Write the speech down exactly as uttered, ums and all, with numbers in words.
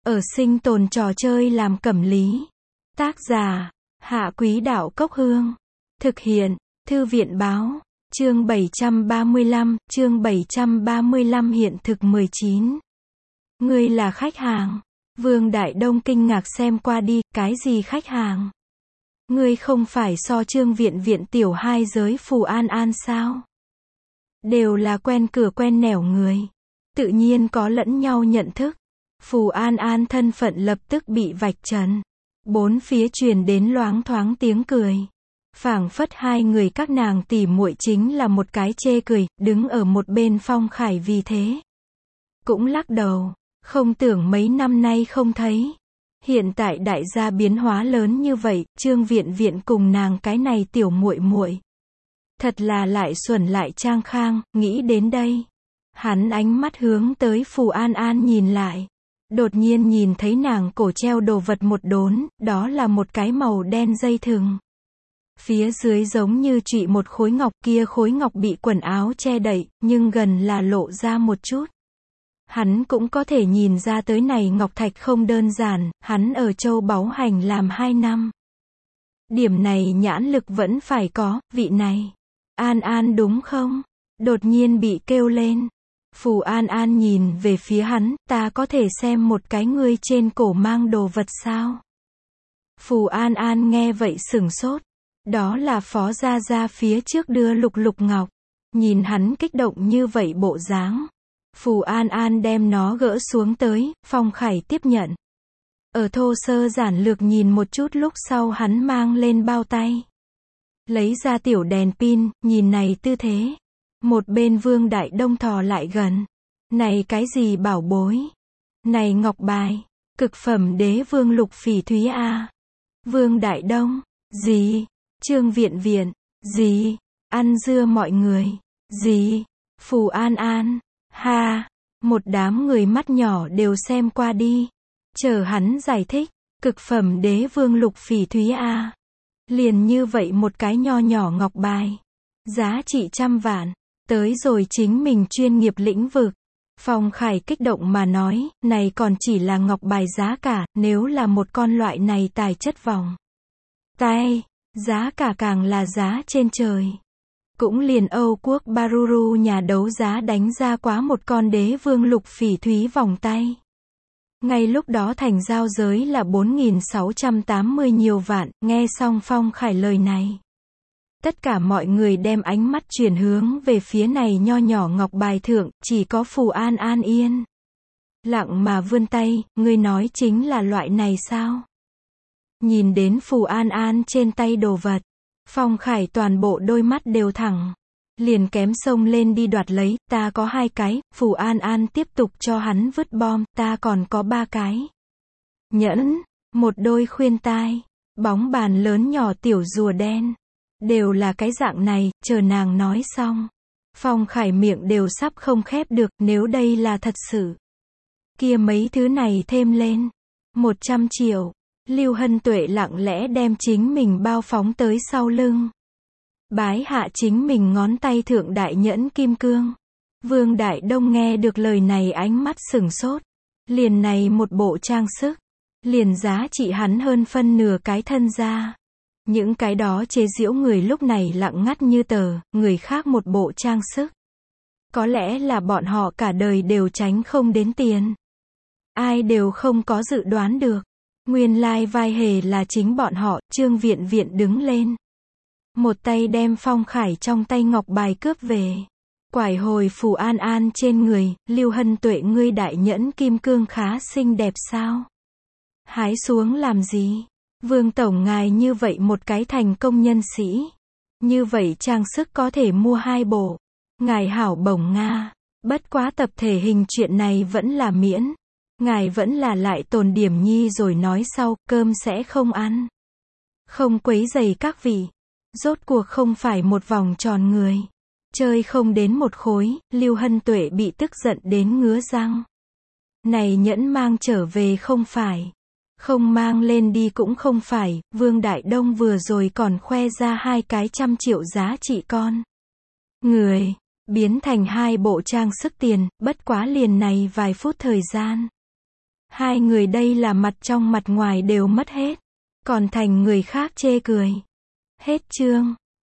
Ở sinh tồn trò chơi làm cẩm lý. Tác giả, Hạ Quý Đạo Cốc Hương. Thực hiện, Thư viện Báo. Chương bảy trăm ba mươi lăm, chương bảy trăm ba mươi lăm hiện thực mười chín. Ngươi là khách hàng. Vương Đại Đông kinh ngạc xem qua đi, cái gì khách hàng? Ngươi không phải so Trương Viện Viện tiểu hai giới Phù An An sao? Đều là quen cửa quen nẻo người. Tự nhiên có lẫn nhau nhận thức. Phù An An thân phận lập tức bị vạch trần. Bốn phía truyền đến loáng thoáng tiếng cười. Phảng phất hai người các nàng tỉ muội chính là một cái chê cười, đứng ở một bên Phong Khải vì thế cũng lắc đầu, không tưởng mấy năm nay không thấy. Hiện tại đại gia biến hóa lớn như vậy, Trương Viện Viện cùng nàng cái này tiểu muội muội, thật là lại xuẩn lại trang khang. Nghĩ đến đây, hắn ánh mắt hướng tới Phù An An nhìn lại. Đột nhiên nhìn thấy nàng cổ treo đồ vật một đốn, đó là một cái màu đen dây thừng. Phía dưới giống như trụy một khối ngọc, kia khối ngọc bị quần áo che đậy, nhưng gần là lộ ra một chút. Hắn cũng có thể nhìn ra tới này ngọc thạch không đơn giản, hắn ở châu báu hành làm hai năm. Điểm này nhãn lực vẫn phải có, vị này. An An đúng không? Đột nhiên bị kêu lên. Phù An An nhìn về phía hắn, ta có thể xem một cái ngươi trên cổ mang đồ vật sao? Phù An An nghe vậy sửng sốt. Đó là Phó Gia Gia phía trước đưa lục lục ngọc. Nhìn hắn kích động như vậy bộ dáng. Phù An An đem nó gỡ xuống tới, Phong Khải tiếp nhận. Ở thô sơ giản lược nhìn một chút lúc sau hắn mang lên bao tay. Lấy ra tiểu đèn pin, nhìn này tư thế. Một bên Vương Đại Đông thò lại gần. Này cái gì bảo bối? Này ngọc bài. Cực phẩm đế vương lục phỉ thúy a. Vương Đại Đông. Gì? Trương Viện Viện. Gì? Ăn dưa mọi người. Gì? Phù An An. Ha. Một đám người mắt nhỏ đều xem qua đi. Chờ hắn giải thích. Cực phẩm đế vương lục phỉ thúy a. Liền như vậy một cái nho nhỏ ngọc bài. Giá trị trăm vạn. Tới rồi chính mình chuyên nghiệp lĩnh vực. Phong Khải kích động mà nói, này còn chỉ là ngọc bài giá cả, nếu là một con loại này tài chất vòng tay, giá cả càng là giá trên trời. Cũng liền Âu quốc Baruru nhà đấu giá đánh ra quá một con đế vương lục phỉ thúy vòng tay. Ngay lúc đó thành giao giới là bốn nghìn sáu trăm tám mươi nhiều vạn, nghe xong Phong Khải lời này. Tất cả mọi người đem ánh mắt chuyển hướng về phía này nho nhỏ ngọc bài thượng, chỉ có Phù An An yên lặng mà vươn tay, ngươi nói chính là loại này sao? Nhìn đến Phù An An trên tay đồ vật, Phong Khải toàn bộ đôi mắt đều thẳng, liền kém xông lên đi đoạt lấy, ta có hai cái. Phù An An tiếp tục cho hắn vứt bom, ta còn có ba cái. Nhẫn, một đôi khuyên tai, bóng bàn lớn nhỏ tiểu rùa đen. Đều là cái dạng này, chờ nàng nói xong. Phong Khải miệng đều sắp không khép được, nếu đây là thật sự. Kia mấy thứ này thêm lên. một trăm triệu. Lưu Hân Tuệ lặng lẽ đem chính mình bao phóng tới sau lưng. Bái hạ chính mình ngón tay thượng đại nhẫn kim cương. Vương Đại Đông nghe được lời này ánh mắt sửng sốt. Liền này một bộ trang sức. Liền giá trị hắn hơn phân nửa cái thân gia. Những cái đó chế giễu người lúc này lặng ngắt như tờ, người khác một bộ trang sức. Có lẽ là bọn họ cả đời đều tránh không đến tiền. Ai đều không có dự đoán được. Nguyên lai vai hề là chính bọn họ. Trương Viện Viện đứng lên. Một tay đem Phong Khải trong tay ngọc bài cướp về. Quải hồi Phù An An trên người. Lưu Hân Tuệ ngươi đại nhẫn kim cương khá xinh đẹp sao? Hái xuống làm gì? Vương Tổng ngài như vậy một cái thành công nhân sĩ. Như vậy trang sức có thể mua hai bộ. Ngài hảo bổng Nga. Bất quá tập thể hình chuyện này vẫn là miễn. Ngài vẫn là lại tồn điểm nhi rồi nói sau, cơm sẽ không ăn. Không quấy rầy các vị. Rốt cuộc không phải một vòng tròn người. Chơi không đến một khối, Lưu Hân Tuệ bị tức giận đến ngứa răng. Này nhẫn mang trở về không phải. Không mang lên đi cũng không phải, Vương Đại Đông vừa rồi còn khoe ra hai cái trăm triệu giá trị con. Người, biến thành hai bộ trang sức tiền, bất quá liền này vài phút thời gian. Hai người đây là mặt trong mặt ngoài đều mất hết. Còn thành người khác chê cười. Hết chương.